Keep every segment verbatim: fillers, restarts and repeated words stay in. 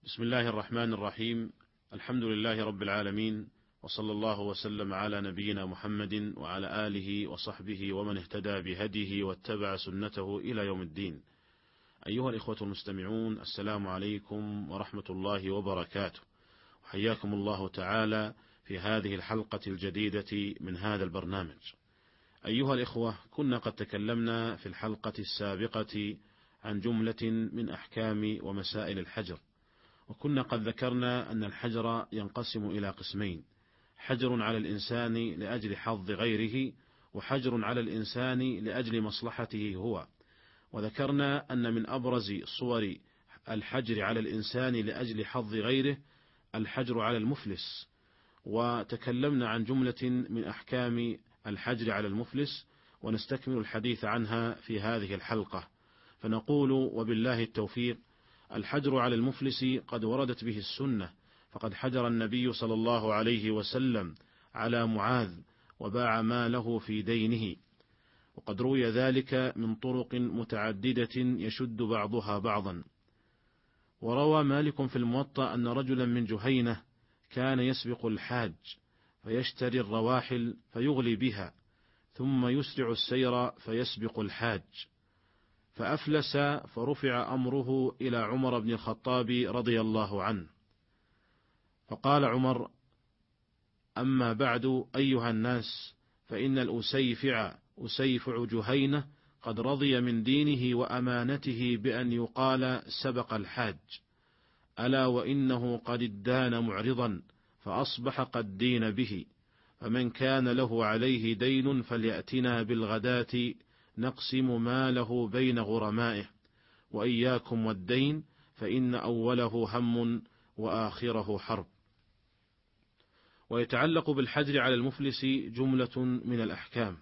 بسم الله الرحمن الرحيم. الحمد لله رب العالمين، وصلى الله وسلم على نبينا محمد وعلى آله وصحبه ومن اهتدى بهديه واتبع سنته إلى يوم الدين. أيها الإخوة المستمعون، السلام عليكم ورحمة الله وبركاته، وحياكم الله تعالى في هذه الحلقة الجديدة من هذا البرنامج. أيها الإخوة، كنا قد تكلمنا في الحلقة السابقة عن جملة من أحكام ومسائل الحجر، وكنا قد ذكرنا أن الحجر ينقسم إلى قسمين: حجر على الإنسان لأجل حظ غيره، وحجر على الإنسان لأجل مصلحته هو. وذكرنا أن من أبرز صور الحجر على الإنسان لأجل حظ غيره الحجر على المفلس، وتكلمنا عن جملة من أحكام الحجر على المفلس، ونستكمل الحديث عنها في هذه الحلقة. فنقول وبالله التوفيق: الحجر على المفلس قد وردت به السنة، فقد حجر النبي صلى الله عليه وسلم على معاذ وباع ماله في دينه، وقد روي ذلك من طرق متعددة يشد بعضها بعضا. وروى مالك في الموطأ أن رجلا من جهينة كان يسبق الحاج فيشتري الرواحل فيغلي بها، ثم يسرع السير فيسبق الحاج، فأفلس، فرفع أمره إلى عمر بن الخطاب رضي الله عنه، فقال عمر: أما بعد أيها الناس، فإن الأسيفع أسيفع جهينة قد رضي من دينه وأمانته بأن يقال سبق الحاج، ألا وإنه قد ادان معرضا فأصبح قد دين به، فمن كان له عليه دين فليأتنا بالغداة نقسم ماله بين غرمائه، وإياكم والدين فإن أوله هم وآخره حرب. ويتعلق بالحجر على المفلس جملة من الأحكام،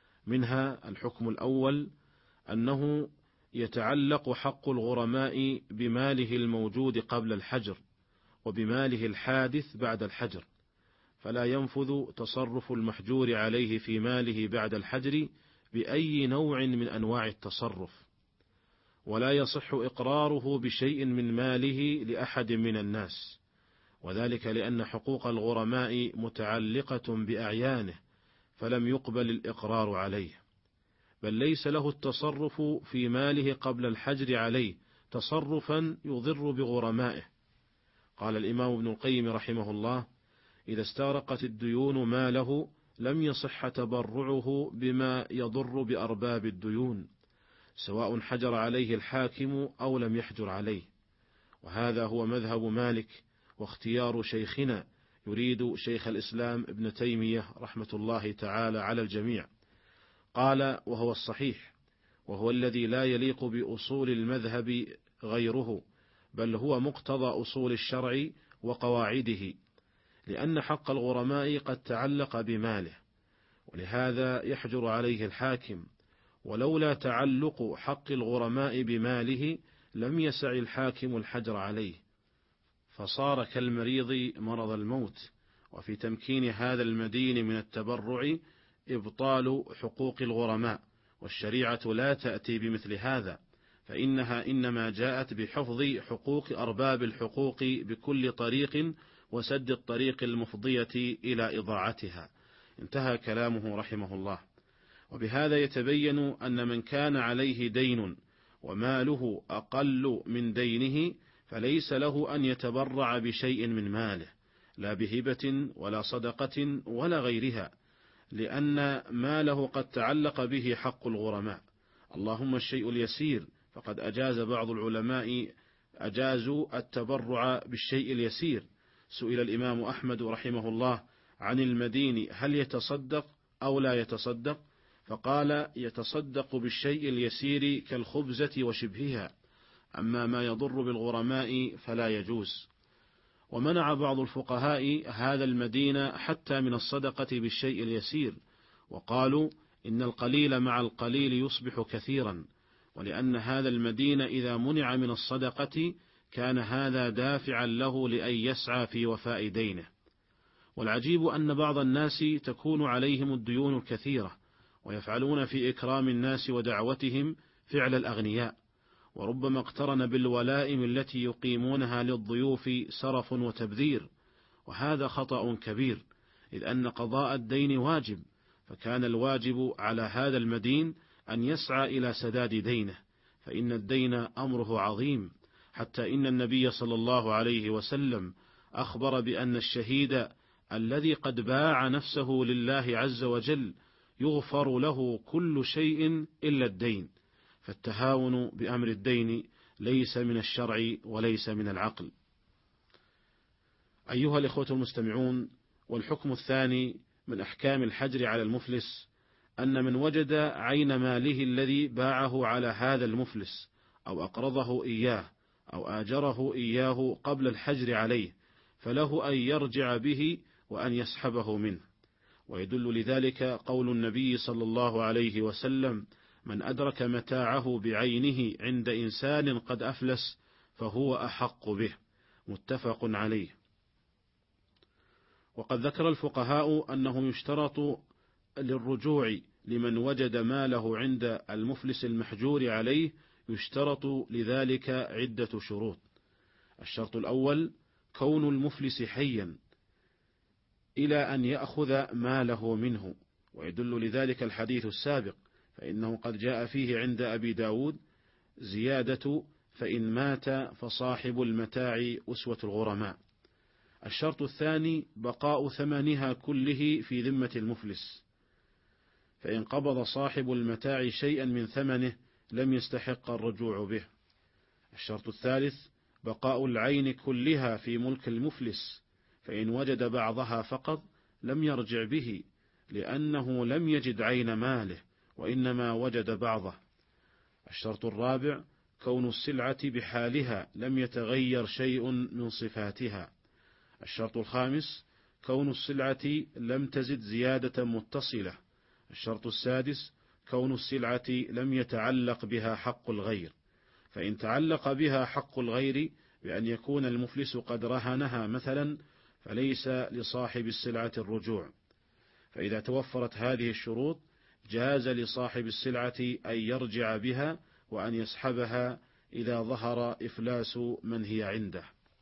منها الحكم الأول أنه يتعلق حق الغرماء بماله الموجود قبل الحجر وبماله الحادث بعد الحجر، فلا ينفذ تصرف المحجور عليه في ماله بعد الحجر بأي نوع من أنواع التصرف، ولا يصح إقراره بشيء من ماله لأحد من الناس، وذلك لأن حقوق الغرماء متعلقة بأعيانه، فلم يقبل الإقرار عليه، بل ليس له التصرف في ماله قبل الحجر عليه تصرفا يضر بغرمائه. قال الإمام ابن القيم رحمه الله: إذا استغرقت الديون ماله لم يصح تبرعه بما يضر بأرباب الديون، سواء حجر عليه الحاكم أو لم يحجر عليه. وهذا هو مذهب مالك واختيار شيخنا، يريد شيخ الإسلام ابن تيمية رحمة الله تعالى على الجميع. قال: وهو الصحيح، وهو الذي لا يليق بأصول المذهب غيره، بل هو مقتضى أصول الشرع وقواعده، لأن حق الغرماء قد تعلق بماله، ولهذا يحجر عليه الحاكم. ولولا تعلق حق الغرماء بماله لم يسع الحاكم الحجر عليه، فصار كالمريض مرض الموت. وفي تمكين هذا المدين من التبرع إبطال حقوق الغرماء، والشريعة لا تأتي بمثل هذا، فإنها إنما جاءت بحفظ حقوق أرباب الحقوق بكل طريق وسد الطريق المفضية إلى إضاعتها. انتهى كلامه رحمه الله. وبهذا يتبين أن من كان عليه دين وماله أقل من دينه فليس له أن يتبرع بشيء من ماله، لا بهبة ولا صدقة ولا غيرها، لأن ماله قد تعلق به حق الغرماء. اللهم الشيء اليسير، فقد أجاز بعض العلماء أجازوا التبرع بالشيء اليسير. سئل الإمام أحمد رحمه الله عن المدين هل يتصدق أو لا يتصدق، فقال: يتصدق بالشيء اليسير كالخبزة وشبهها، أما ما يضر بالغرماء فلا يجوز. ومنع بعض الفقهاء هذا المدين حتى من الصدقة بالشيء اليسير، وقالوا إن القليل مع القليل يصبح كثيرا، ولأن هذا المدين إذا منع من الصدقة كان هذا دافعا له لأن يسعى في وفاء دينه. والعجيب أن بعض الناس تكون عليهم الديون الكثيرة ويفعلون في إكرام الناس ودعوتهم فعل الأغنياء، وربما اقترن بالولائم التي يقيمونها للضيوف سرف وتبذير، وهذا خطأ كبير، إذ أن قضاء الدين واجب، فكان الواجب على هذا المدين أن يسعى إلى سداد دينه، فإن الدين أمره عظيم، حتى إن النبي صلى الله عليه وسلم أخبر بأن الشهيد الذي قد باع نفسه لله عز وجل يغفر له كل شيء إلا الدين، فالتهاون بأمر الدين ليس من الشرع وليس من العقل. أيها الإخوة المستمعون، والحكم الثاني من أحكام الحجر على المفلس أن من وجد عين ماله الذي باعه على هذا المفلس أو أقرضه إياه أو آجره إياه قبل الحجر عليه، فله أن يرجع به وأن يسحبه منه. ويدل لذلك قول النبي صلى الله عليه وسلم: من أدرك متاعه بعينه عند إنسان قد أفلس فهو أحق به، متفق عليه. وقد ذكر الفقهاء أنه يشترط للرجوع لمن وجد ماله عند المفلس المحجور عليه، يشترط لذلك عدة شروط. الشرط الأول كون المفلس حيا إلى أن يأخذ ماله منه، ويدل لذلك الحديث السابق، فإنه قد جاء فيه عند أبي داود زيادة: فإن مات فصاحب المتاع أسوة الغرماء. الشرط الثاني بقاء ثمنها كله في ذمة المفلس، فإن قبض صاحب المتاع شيئا من ثمنه لم يستحق الرجوع به. الشرط الثالث بقاء العين كلها في ملك المفلس، فإن وجد بعضها فقط لم يرجع به، لأنه لم يجد عين ماله وإنما وجد بعضه. الشرط الرابع كون السلعة بحالها لم يتغير شيء من صفاتها. الشرط الخامس كون السلعة لم تزد زيادة متصلة. الشرط السادس كون السلعة لم يتعلق بها حق الغير، فإن تعلق بها حق الغير بأن يكون المفلس قد رهنها مثلا فليس لصاحب السلعة الرجوع. فإذا توفرت هذه الشروط جاز لصاحب السلعة أن يرجع بها وأن يسحبها إذا ظهر إفلاس من هي عنده.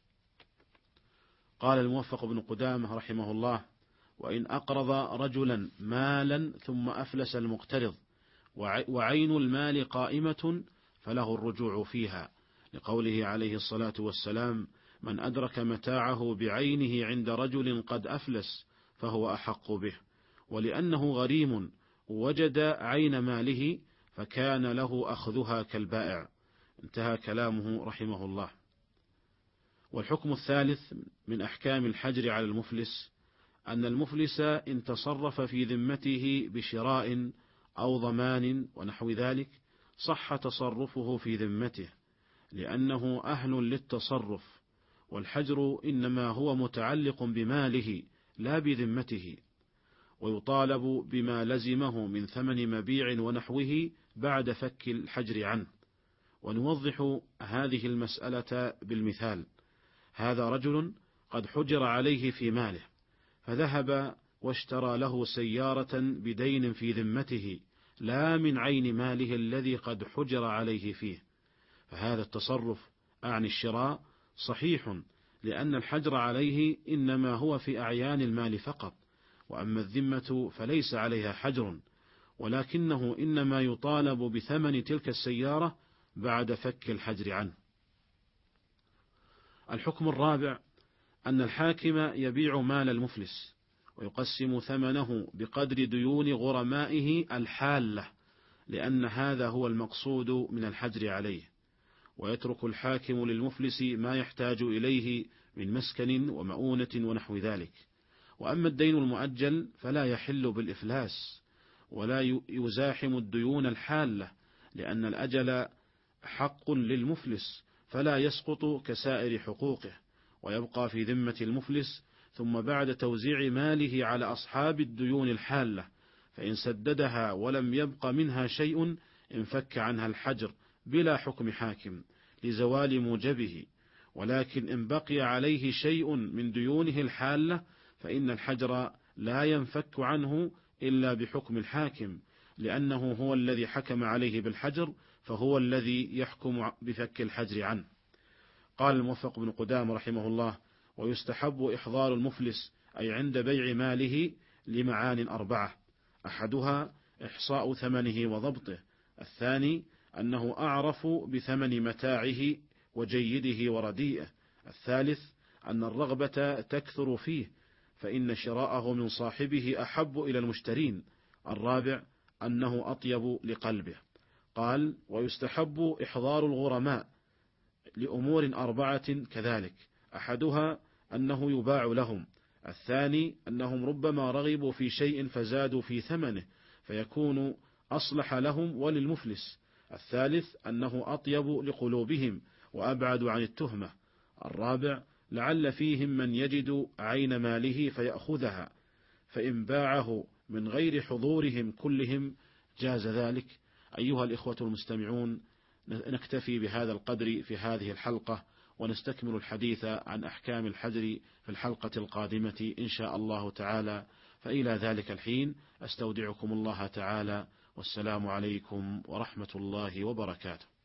قال الموفق بن قدامة رحمه الله: وإن أقرض رجلا مالا ثم أفلس المقترض وعين المال قائمة فله الرجوع فيها، لقوله عليه الصلاة والسلام: من أدرك متاعه بعينه عند رجل قد أفلس فهو أحق به، ولأنه غريم وجد عين ماله فكان له أخذها كالبائع. انتهى كلامه رحمه الله. والحكم الثالث من أحكام الحجر على المفلس أن المفلس إن تصرف في ذمته بشراء أو ضمان ونحو ذلك صح تصرفه في ذمته، لأنه أهل للتصرف، والحجر إنما هو متعلق بماله لا بذمته، ويطالب بما لزمه من ثمن مبيع ونحوه بعد فك الحجر عنه. ونوضح هذه المسألة بالمثال: هذا رجل قد حجر عليه في ماله، فذهب واشترى له سيارة بدين في ذمته لا من عين ماله الذي قد حجر عليه فيه، فهذا التصرف أعني الشراء صحيح، لأن الحجر عليه إنما هو في أعيان المال فقط، وأما الذمة فليس عليها حجر، ولكنه إنما يطالب بثمن تلك السيارة بعد فك الحجر عنه. الحكم الرابع أن الحاكم يبيع مال المفلس ويقسم ثمنه بقدر ديون غرمائه الحالة، لأن هذا هو المقصود من الحجر عليه، ويترك الحاكم للمفلس ما يحتاج إليه من مسكن ومؤونة ونحو ذلك. وأما الدين المؤجل فلا يحل بالإفلاس ولا يزاحم الديون الحالة، لأن الأجل حق للمفلس فلا يسقط كسائر حقوقه، ويبقى في ذمة المفلس، ثم بعد توزيع ماله على أصحاب الديون الحالة فإن سددها ولم يبق منها شيء انفك عنها الحجر بلا حكم حاكم لزوال موجبه، ولكن إن بقي عليه شيء من ديونه الحالة فإن الحجر لا ينفك عنه إلا بحكم الحاكم، لأنه هو الذي حكم عليه بالحجر، فهو الذي يحكم بفك الحجر عنه. قال الموفق بن قدامة رحمه الله: ويستحب إحضار المفلس أي عند بيع ماله لمعان أربعة: أحدها إحصاء ثمنه وضبطه، الثاني أنه أعرف بثمن متاعه وجيده ورديئه، الثالث أن الرغبة تكثر فيه فإن شراءه من صاحبه أحب إلى المشترين، الرابع أنه أطيب لقلبه. قال: ويستحب إحضار الغرماء لأمور أربعة كذلك: أحدها أنه يباع لهم، الثاني أنهم ربما رغبوا في شيء فزادوا في ثمنه فيكون أصلح لهم وللمفلس، الثالث أنه أطيب لقلوبهم وأبعد عن التهمة، الرابع لعل فيهم من يجد عين ماله فيأخذها، فإن باعه من غير حضورهم كلهم جاز ذلك. أيها الإخوة المستمعون، نكتفي بهذا القدر في هذه الحلقة، ونستكمل الحديث عن أحكام الحجر في الحلقة القادمة إن شاء الله تعالى، فإلى ذلك الحين أستودعكم الله تعالى، والسلام عليكم ورحمة الله وبركاته.